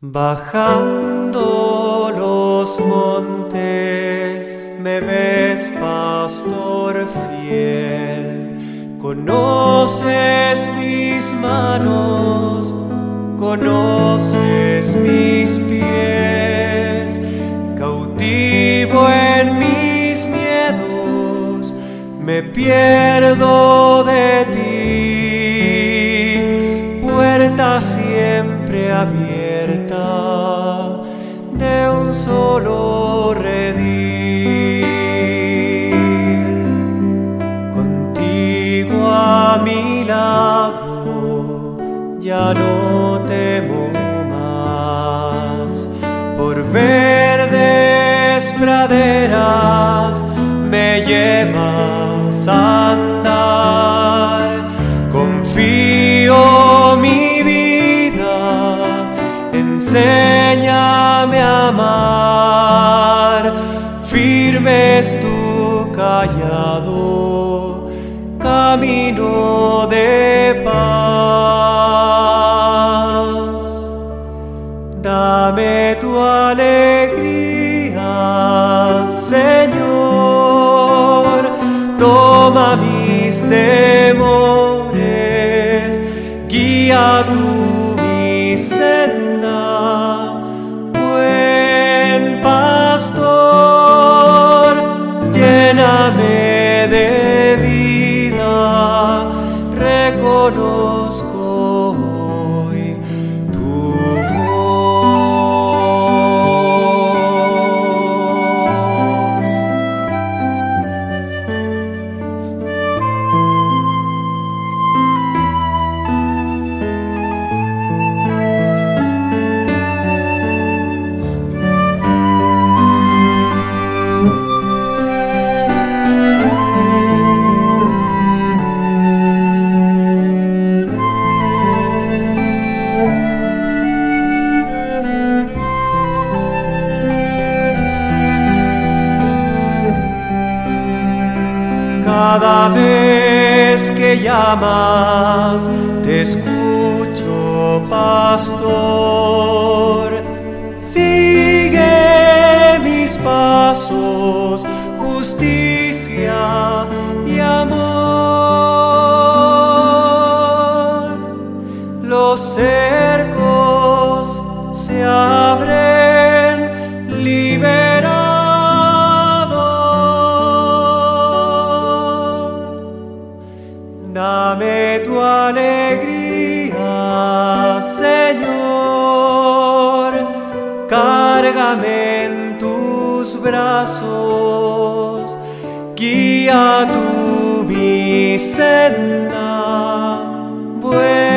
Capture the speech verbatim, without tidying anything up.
Bajando los montes me ves, pastor fiel. Conoces mis manos, conoces mis pies. Cautivo en mis miedos, me pierdo de ti. Puerta siempre abierta de un solo redil. Contigo a mi lado ya no temo más. Por verdes praderas me llevas a andar. Confío mi vida, enséñame a amar. Firme es tu callado, camino de paz. Dame tu alegría, Señor. Toma mis temores, guía tú mi senda. Buen pastor, lléname de vida. Reconozco hoy tu Cada vez que llamas, te escucho, pastor. Sigue mis pasos, justicia y amor. Los cercos se abren, liberados. Dame tu alegría, Señor. Cárgame en tus brazos. Guía tú mi senda. Buen